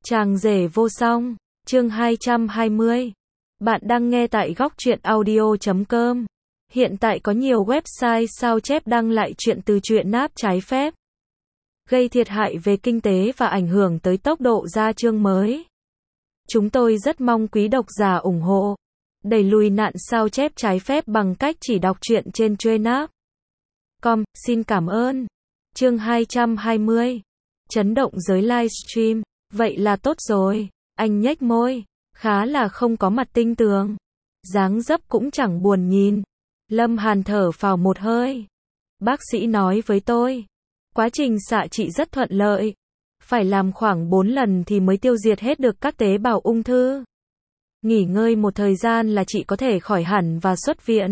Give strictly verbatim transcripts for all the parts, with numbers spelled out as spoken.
Chàng rể vô song, chương hai trăm hai mươi. Bạn đang nghe tại góc truyện audio chấm com. Hiện tại có nhiều website sao chép đăng lại chuyện từ truyện náp trái phép, gây thiệt hại về kinh tế và ảnh hưởng tới tốc độ ra chương mới. Chúng tôi rất mong quý độc giả ủng hộ, đẩy lùi nạn sao chép trái phép bằng cách chỉ đọc truyện trên Truenap chấm com. Xin cảm ơn. Chương hai trăm hai mươi. Chấn động giới livestream. Vậy là tốt rồi. Anh nhếch môi, khá là không có mặt tinh tường, dáng dấp cũng chẳng buồn nhìn. Lâm Hàn thở phào một hơi. Bác sĩ nói với tôi, quá trình xạ trị rất thuận lợi, phải làm khoảng bốn lần thì mới tiêu diệt hết được các tế bào ung thư. Nghỉ ngơi một thời gian là chị có thể khỏi hẳn và xuất viện.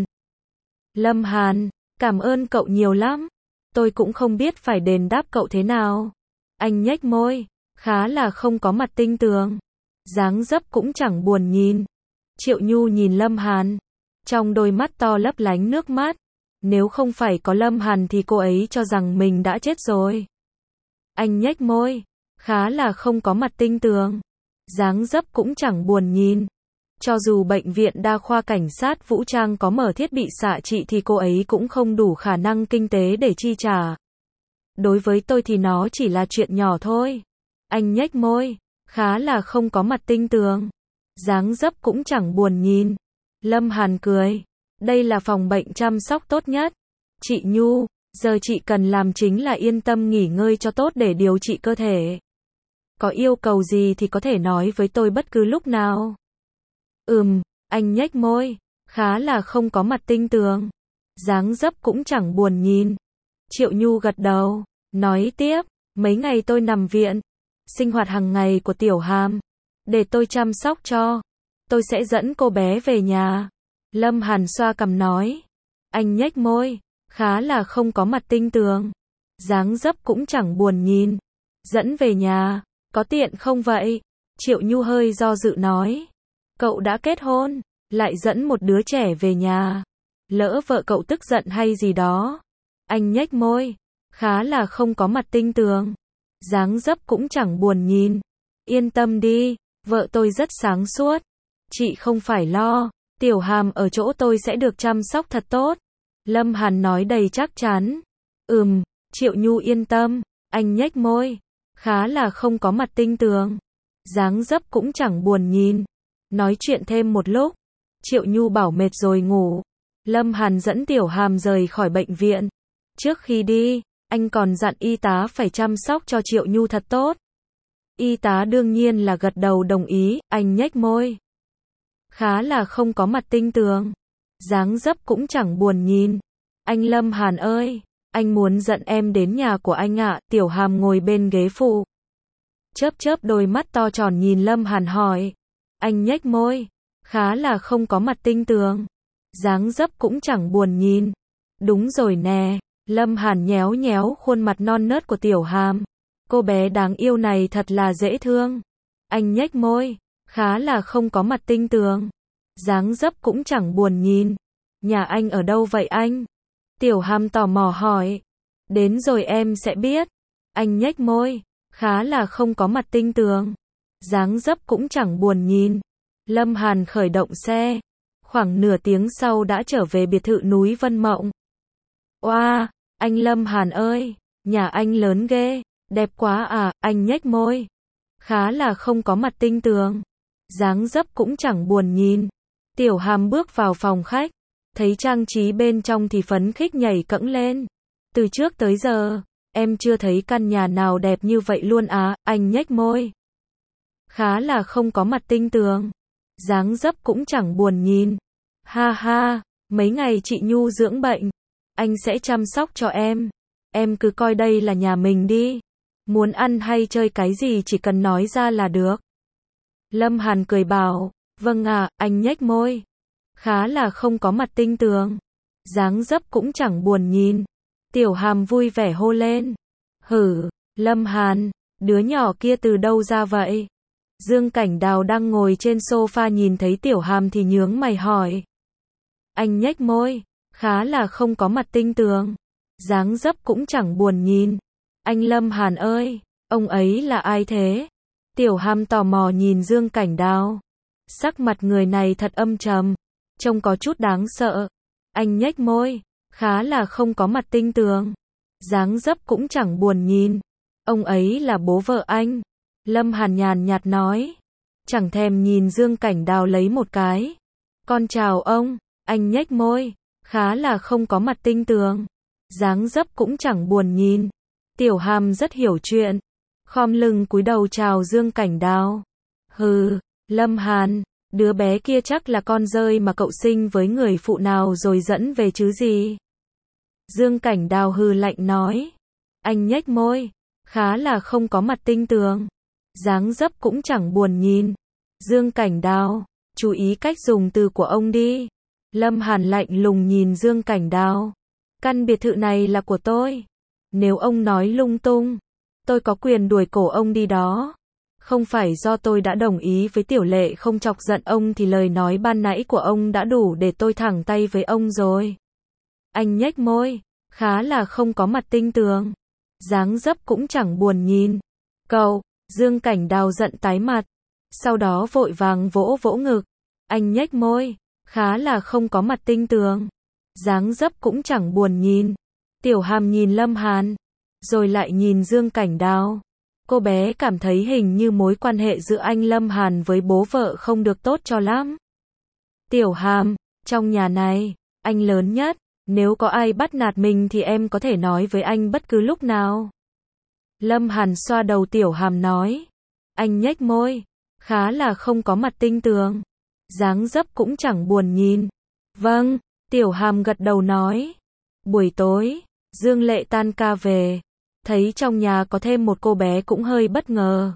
Lâm Hàn, cảm ơn cậu nhiều lắm. Tôi cũng không biết phải đền đáp cậu thế nào. Anh nhếch môi, khá là không có mặt tinh tường, dáng dấp cũng chẳng buồn nhìn. Triệu Nhu nhìn Lâm Hàn, trong đôi mắt to lấp lánh nước mắt. Nếu không phải có Lâm Hàn thì cô ấy cho rằng mình đã chết rồi. Anh nhếch môi, khá là không có mặt tinh tường, dáng dấp cũng chẳng buồn nhìn. Cho dù bệnh viện đa khoa cảnh sát vũ trang có mở thiết bị xạ trị thì cô ấy cũng không đủ khả năng kinh tế để chi trả. Đối với tôi thì nó chỉ là chuyện nhỏ thôi. Anh nhếch môi, khá là không có mặt tinh tường, dáng dấp cũng chẳng buồn nhìn. Lâm Hàn cười, đây là phòng bệnh chăm sóc tốt nhất. Chị Nhu, giờ chị cần làm chính là yên tâm nghỉ ngơi cho tốt để điều trị cơ thể. Có yêu cầu gì thì có thể nói với tôi bất cứ lúc nào. Ừm, anh nhếch môi, khá là không có mặt tinh tường, dáng dấp cũng chẳng buồn nhìn. Triệu Nhu gật đầu, nói tiếp, mấy ngày tôi nằm viện, sinh hoạt hàng ngày của Tiểu Hàm, để tôi chăm sóc cho. Tôi sẽ dẫn cô bé về nhà. Lâm Hàn xoa cằm nói. Anh nhếch môi, khá là không có mặt tinh tường, dáng dấp cũng chẳng buồn nhìn. Dẫn về nhà, có tiện không vậy? Triệu Nhu hơi do dự nói. Cậu đã kết hôn, lại dẫn một đứa trẻ về nhà, lỡ vợ cậu tức giận hay gì đó. Anh nhếch môi, khá là không có mặt tinh tường, dáng dấp cũng chẳng buồn nhìn. Yên tâm đi, vợ tôi rất sáng suốt. Chị không phải lo, Tiểu Hàm ở chỗ tôi sẽ được chăm sóc thật tốt. Lâm Hàn nói đầy chắc chắn. Ừm, Triệu Nhu yên tâm. Anh nhếch môi, khá là không có mặt tinh tường, dáng dấp cũng chẳng buồn nhìn. Nói chuyện thêm một lúc, Triệu Nhu bảo mệt rồi ngủ. Lâm Hàn dẫn Tiểu Hàm rời khỏi bệnh viện. Trước khi đi, anh còn dặn y tá phải chăm sóc cho Triệu Nhu thật tốt. Y tá đương nhiên là gật đầu đồng ý. Anh nhếch môi, khá là không có mặt tinh tường, dáng dấp cũng chẳng buồn nhìn. Anh Lâm Hàn ơi, anh muốn dẫn em đến nhà của anh ạ. Tiểu Hàm ngồi bên ghế phụ, chớp chớp đôi mắt to tròn nhìn Lâm Hàn hỏi. Anh nhếch môi, khá là không có mặt tinh tường, dáng dấp cũng chẳng buồn nhìn. Đúng rồi nè. Lâm Hàn nhéo nhéo khuôn mặt non nớt của Tiểu Hàm. Cô bé đáng yêu này thật là dễ thương. Anh nhếch môi, khá là không có mặt tinh tường, dáng dấp cũng chẳng buồn nhìn. Nhà anh ở đâu vậy anh? Tiểu Hàm tò mò hỏi. Đến rồi em sẽ biết. Anh nhếch môi, khá là không có mặt tinh tường, dáng dấp cũng chẳng buồn nhìn. Lâm Hàn khởi động xe. Khoảng nửa tiếng sau đã trở về biệt thự núi Vân Mộng. Oa, anh Lâm Hàn ơi, nhà anh lớn ghê, đẹp quá à. Anh nhếch môi, khá là không có mặt tinh tường, dáng dấp cũng chẳng buồn nhìn. Tiểu Hàm bước vào phòng khách, thấy trang trí bên trong thì phấn khích nhảy cẫng lên. Từ trước tới giờ, em chưa thấy căn nhà nào đẹp như vậy luôn á. Anh nhếch môi, khá là không có mặt tinh tường, dáng dấp cũng chẳng buồn nhìn. Ha ha, mấy ngày chị Nhu dưỡng bệnh, anh sẽ chăm sóc cho em. Em cứ coi đây là nhà mình đi. Muốn ăn hay chơi cái gì chỉ cần nói ra là được. Lâm Hàn cười bảo. Vâng ạ. Anh nhếch môi, khá là không có mặt tinh tường, dáng dấp cũng chẳng buồn nhìn. Tiểu Hàm vui vẻ hô lên. Hử, Lâm Hàn, đứa nhỏ kia từ đâu ra vậy? Dương Cảnh Đào đang ngồi trên sofa nhìn thấy Tiểu Hàm thì nhướng mày hỏi. Anh nhếch môi, khá là không có mặt tinh tường, dáng dấp cũng chẳng buồn nhìn. Anh Lâm Hàn ơi, ông ấy là ai thế? Tiểu Hàm tò mò nhìn Dương Cảnh Đào. Sắc mặt người này thật âm trầm, trông có chút đáng sợ. Anh nhếch môi, khá là không có mặt tinh tường. Dáng dấp cũng chẳng buồn nhìn. Ông ấy là bố vợ anh. Lâm Hàn nhàn nhạt nói. Chẳng thèm nhìn Dương Cảnh Đào lấy một cái. Con chào ông. Anh nhếch môi, khá là không có mặt tinh tường. Dáng dấp cũng chẳng buồn nhìn. Tiểu Hàm rất hiểu chuyện, khom lưng cúi đầu chào Dương Cảnh Đào. Hừ, Lâm Hàn, đứa bé kia chắc là con dơi mà cậu sinh với người phụ nào rồi dẫn về chứ gì. Dương Cảnh Đào hừ lạnh nói. Anh nhếch môi, khá là không có mặt tinh tường. Dáng dấp cũng chẳng buồn nhìn. Dương Cảnh Đào, chú ý cách dùng từ của ông đi. Lâm Hàn lạnh lùng nhìn Dương Cảnh Đào. Căn biệt thự này là của tôi. Nếu ông nói lung tung, tôi có quyền đuổi cổ ông đi đó. Không phải do tôi đã đồng ý với Tiểu Lệ không chọc giận ông thì lời nói ban nãy của ông đã đủ để tôi thẳng tay với ông rồi. Anh nhếch môi, khá là không có mặt tinh tường. Dáng dấp cũng chẳng buồn nhìn. Cậu, Dương Cảnh Đào giận tái mặt. Sau đó vội vàng vỗ vỗ ngực. Anh nhếch môi, khá là không có mặt tinh tường. Dáng dấp cũng chẳng buồn nhìn. Tiểu Hàm nhìn Lâm Hàn, rồi lại nhìn Dương Cảnh Đào. Cô bé cảm thấy hình như mối quan hệ giữa anh Lâm Hàn với bố vợ không được tốt cho lắm. Tiểu Hàm, trong nhà này, anh lớn nhất. Nếu có ai bắt nạt mình thì em có thể nói với anh bất cứ lúc nào. Lâm Hàn xoa đầu Tiểu Hàm nói. Anh nhếch môi, khá là không có mặt tinh tường. Dáng dấp cũng chẳng buồn nhìn. Vâng, Tiểu Hàm gật đầu nói. Buổi tối, Dương Lệ tan ca về, thấy trong nhà có thêm một cô bé cũng hơi bất ngờ.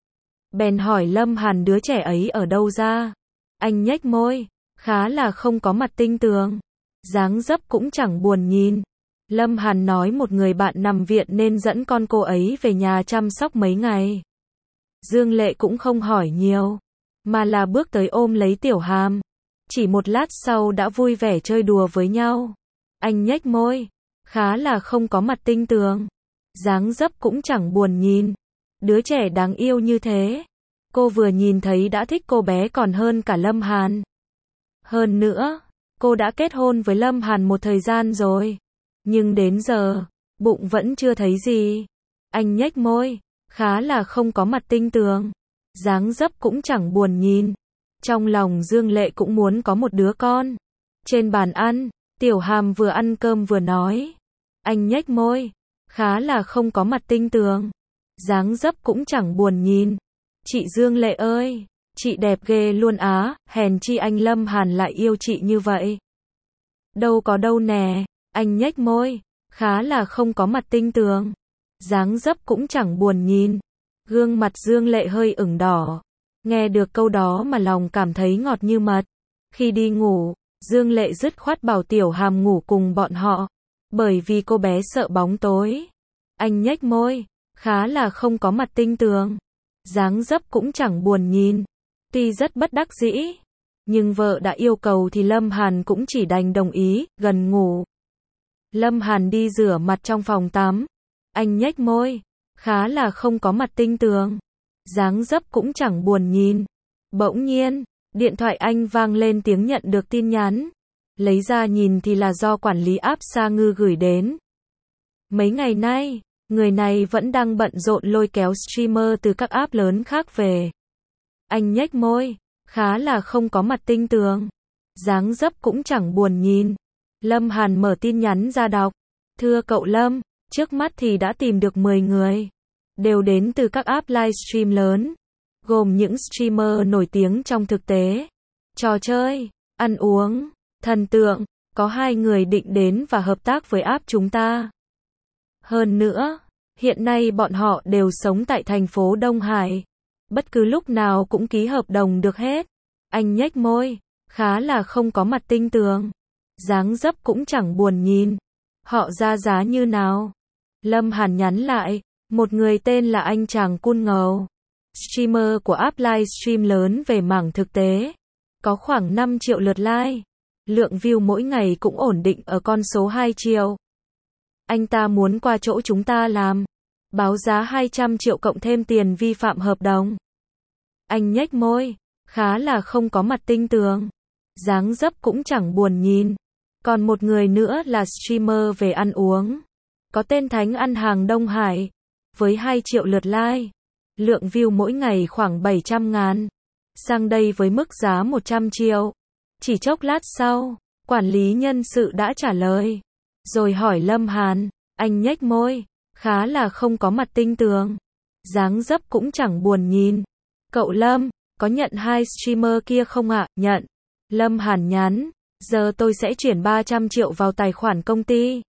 Bèn hỏi Lâm Hàn đứa trẻ ấy ở đâu ra. Anh nhếch môi, khá là không có mặt tinh tường. Dáng dấp cũng chẳng buồn nhìn. Lâm Hàn nói một người bạn nằm viện nên dẫn con cô ấy về nhà chăm sóc mấy ngày. Dương Lệ cũng không hỏi nhiều, mà là bước tới ôm lấy Tiểu Hàm. Chỉ một lát sau đã vui vẻ chơi đùa với nhau. Anh nhếch môi, khá là không có mặt tinh tường. Dáng dấp cũng chẳng buồn nhìn. Đứa trẻ đáng yêu như thế. Cô vừa nhìn thấy đã thích cô bé còn hơn cả Lâm Hàn. Hơn nữa, cô đã kết hôn với Lâm Hàn một thời gian rồi. Nhưng đến giờ, bụng vẫn chưa thấy gì. Anh nhếch môi, khá là không có mặt tinh tường. Dáng dấp cũng chẳng buồn nhìn. Trong lòng Dương Lệ cũng muốn có một đứa con. Trên bàn ăn, Tiểu Hàm vừa ăn cơm vừa nói. Anh nhếch môi, khá là không có mặt tinh tường. Dáng dấp cũng chẳng buồn nhìn. Chị Dương Lệ ơi, chị đẹp ghê luôn á, hèn chi anh Lâm Hàn lại yêu chị như vậy. Đâu có đâu nè, anh nhếch môi, khá là không có mặt tinh tường. Dáng dấp cũng chẳng buồn nhìn. Gương mặt Dương Lệ hơi ửng đỏ. Nghe được câu đó mà lòng cảm thấy ngọt như mật. Khi đi ngủ, Dương Lệ dứt khoát bảo Tiểu Hàm ngủ cùng bọn họ. Bởi vì cô bé sợ bóng tối. Anh nhếch môi, khá là không có mặt tinh tường. Dáng dấp cũng chẳng buồn nhìn. Tuy rất bất đắc dĩ, nhưng vợ đã yêu cầu thì Lâm Hàn cũng chỉ đành đồng ý, gần ngủ. Lâm Hàn đi rửa mặt trong phòng tắm. Anh nhếch môi, khá là không có mặt tinh tường. Dáng dấp cũng chẳng buồn nhìn. Bỗng nhiên, điện thoại anh vang lên tiếng nhận được tin nhắn. Lấy ra nhìn thì là do quản lý app Sa Ngư gửi đến. Mấy ngày nay, người này vẫn đang bận rộn lôi kéo streamer từ các app lớn khác về. Anh nhếch môi, khá là không có mặt tinh tường. Dáng dấp cũng chẳng buồn nhìn. Lâm Hàn mở tin nhắn ra đọc. Thưa cậu Lâm, trước mắt thì đã tìm được mười người. Đều đến từ các app livestream lớn. Gồm những streamer nổi tiếng trong thực tế, trò chơi, ăn uống, thần tượng. Có hai người định đến và hợp tác với app chúng ta. Hơn nữa, hiện nay bọn họ đều sống tại thành phố Đông Hải. Bất cứ lúc nào cũng ký hợp đồng được hết. Anh nhếch môi, khá là không có mặt tinh tường. Dáng dấp cũng chẳng buồn nhìn. Họ ra giá như nào? Lâm Hàn nhắn lại. Một người tên là anh chàng Cun Ngầu. Streamer của app livestream lớn về mảng thực tế. Có khoảng năm triệu lượt like. Lượng view mỗi ngày cũng ổn định ở con số hai triệu. Anh ta muốn qua chỗ chúng ta làm. Báo giá hai trăm triệu cộng thêm tiền vi phạm hợp đồng. Anh nhếch môi, khá là không có mặt tinh tường. Dáng dấp cũng chẳng buồn nhìn. Còn một người nữa là streamer về ăn uống. Có tên Thánh Ăn Hàng Đông Hải. Với hai triệu lượt like. Lượng view mỗi ngày khoảng bảy trăm ngàn. Sang đây với mức giá một trăm triệu. Chỉ chốc lát sau, quản lý nhân sự đã trả lời. Rồi hỏi Lâm Hàn, anh nhếch môi, khá là không có mặt tinh tường. Dáng dấp cũng chẳng buồn nhìn. Cậu Lâm, có nhận hai streamer kia không ạ? Nhận. Lâm Hàn nhắn, giờ tôi sẽ chuyển ba trăm triệu vào tài khoản công ty.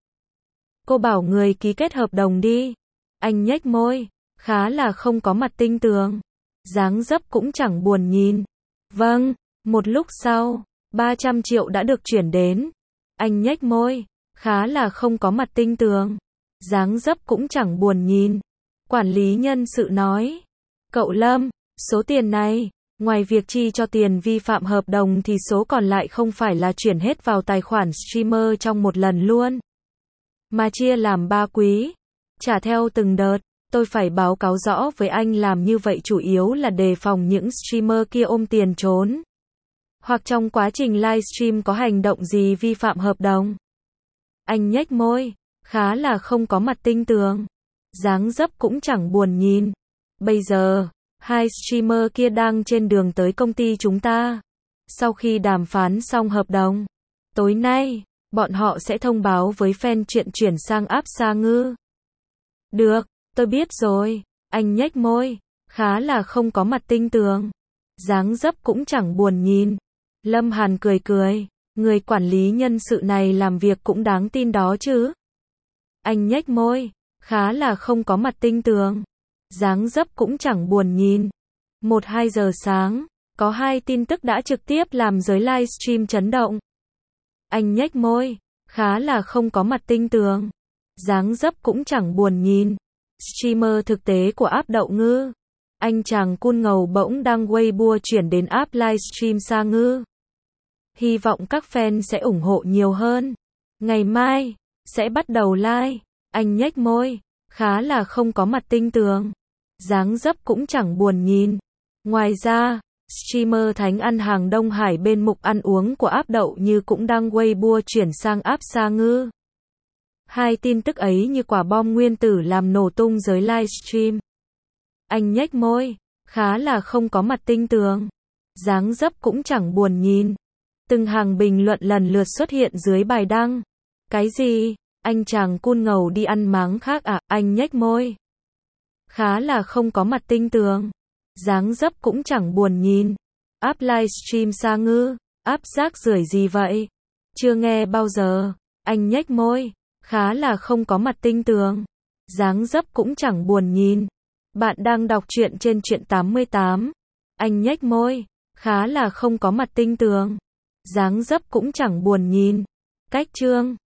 Cô bảo người ký kết hợp đồng đi. Anh nhếch môi, khá là không có mặt tinh tường. Dáng dấp cũng chẳng buồn nhìn. Vâng, một lúc sau, ba trăm triệu đã được chuyển đến. Anh nhếch môi, khá là không có mặt tinh tường. Dáng dấp cũng chẳng buồn nhìn. Quản lý nhân sự nói, cậu Lâm, số tiền này, ngoài việc chi cho tiền vi phạm hợp đồng thì số còn lại không phải là chuyển hết vào tài khoản streamer trong một lần luôn, mà chia làm ba quý, trả theo từng đợt. Tôi phải báo cáo rõ với anh làm như vậy chủ yếu là đề phòng những streamer kia ôm tiền trốn. Hoặc trong quá trình livestream có hành động gì vi phạm hợp đồng. Anh nhếch môi, khá là không có mặt tinh tường. Dáng dấp cũng chẳng buồn nhìn. Bây giờ, hai streamer kia đang trên đường tới công ty chúng ta. Sau khi đàm phán xong hợp đồng, tối nay, bọn họ sẽ thông báo với fan chuyện chuyển sang app Sa Ngư. Được, tôi biết rồi. Anh nhếch môi, khá là không có mặt tinh tường. Dáng dấp cũng chẳng buồn nhìn. Lâm Hàn cười cười, người quản lý nhân sự này làm việc cũng đáng tin đó chứ. Anh nhếch môi, khá là không có mặt tinh tường. Dáng dấp cũng chẳng buồn nhìn. Một hai giờ sáng, có hai tin tức đã trực tiếp làm giới livestream chấn động. Anh nhếch môi, khá là không có mặt tinh tường. Dáng dấp cũng chẳng buồn nhìn. Streamer thực tế của app Đậu Ngư. Anh chàng Kun Ngầu bỗng đăng Weibo chuyển đến app livestream Sa Ngư. Hy vọng các fan sẽ ủng hộ nhiều hơn. Ngày mai, sẽ bắt đầu live. Anh nhếch môi, khá là không có mặt tinh tường. Dáng dấp cũng chẳng buồn nhìn. Ngoài ra, streamer Thánh Ăn Hàng Đông Hải bên mục ăn uống của app Đậu Như cũng đăng Weibo chuyển sang app Sa Ngư. Hai tin tức ấy như quả bom nguyên tử làm nổ tung giới livestream. Anh nhếch môi, khá là không có mặt tinh tường. Dáng dấp cũng chẳng buồn nhìn. Từng hàng bình luận lần lượt xuất hiện dưới bài đăng. Cái gì? Anh chàng Kun Ngầu đi ăn máng khác à? Anh nhếch môi, khá là không có mặt tinh tường. Dáng dấp cũng chẳng buồn nhìn. App livestream Sa Ngư, app rác rưởi gì vậy? Chưa nghe bao giờ. Anh nhếch môi, khá là không có mặt tinh tường. Dáng dấp cũng chẳng buồn nhìn. Bạn đang đọc truyện trên truyện tám mươi tám. Anh nhếch môi, khá là không có mặt tinh tường. Dáng dấp cũng chẳng buồn nhìn. Cách chương